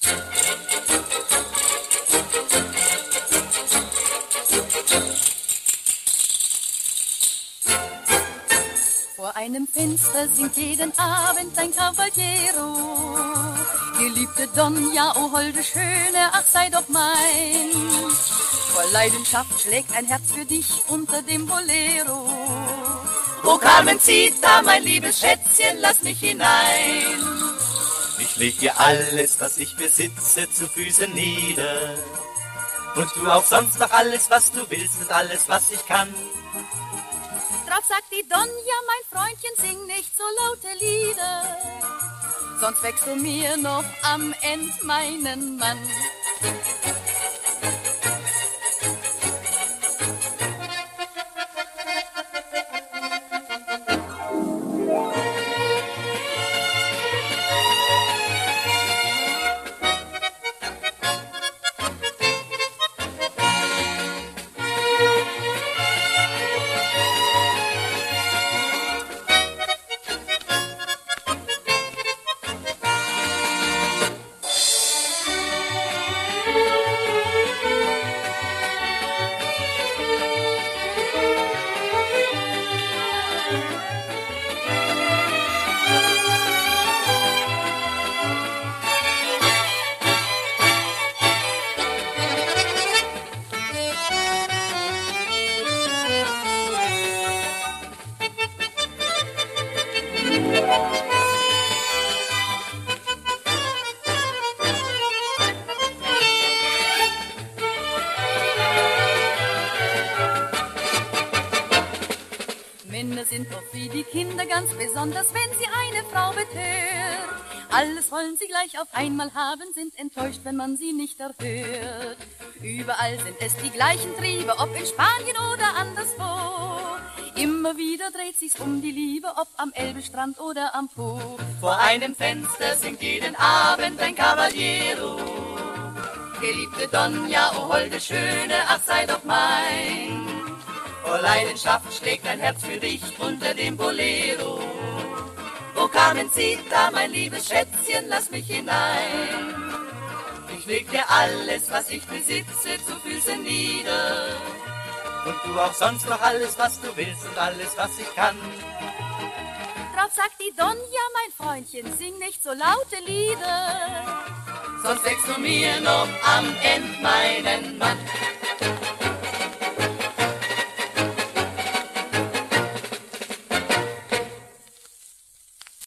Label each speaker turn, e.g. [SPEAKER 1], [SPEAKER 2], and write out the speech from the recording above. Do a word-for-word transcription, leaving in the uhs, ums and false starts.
[SPEAKER 1] Vor einem Fenster singt jeden Abend ein Cavaliero. Geliebte Donna, o holde Schöne, ach sei doch mein. Vor Leidenschaft schlägt ein Herz für dich unter dem Bolero. O Carmencita, mein liebes Schätzchen, lass mich hinein.
[SPEAKER 2] Ich leg dir alles, was ich besitze, zu Füßen nieder. Und tu auch sonst noch alles, was du willst und alles, was ich kann.
[SPEAKER 1] Drauf sagt die Donna, mein Freundchen, sing nicht so laute Lieder, sonst wächst du mir noch am End meinen Mann. Männer sind doch wie die Kinder, ganz besonders, wenn sie eine Frau betört. Alles wollen sie gleich auf einmal haben, sind enttäuscht, wenn man sie nicht erhört. Überall sind es die gleichen Triebe, ob in Spanien oder anderswo. Immer wieder dreht sich's um die Liebe, ob am Elbestrand oder am Po.
[SPEAKER 2] Vor einem Fenster singt jeden Abend ein Cavaliero.
[SPEAKER 1] Geliebte Donna, o holde Schöne, ach sei doch mein.
[SPEAKER 2] Vor Leidenschaft schlägt ein Herz für dich unter dem Bolero.
[SPEAKER 1] O Carmencita, mein liebes Schätzchen, lass mich hinein.
[SPEAKER 2] Ich leg dir alles, was ich besitze, zu Füßen nieder. Und tu auch sonst noch alles, was du willst und alles, was ich kann.
[SPEAKER 1] Drauf sagt die Donna, mein Freundchen, sing nicht so laute Lieder,
[SPEAKER 2] sonst wächst du mir noch am End meinen Mann.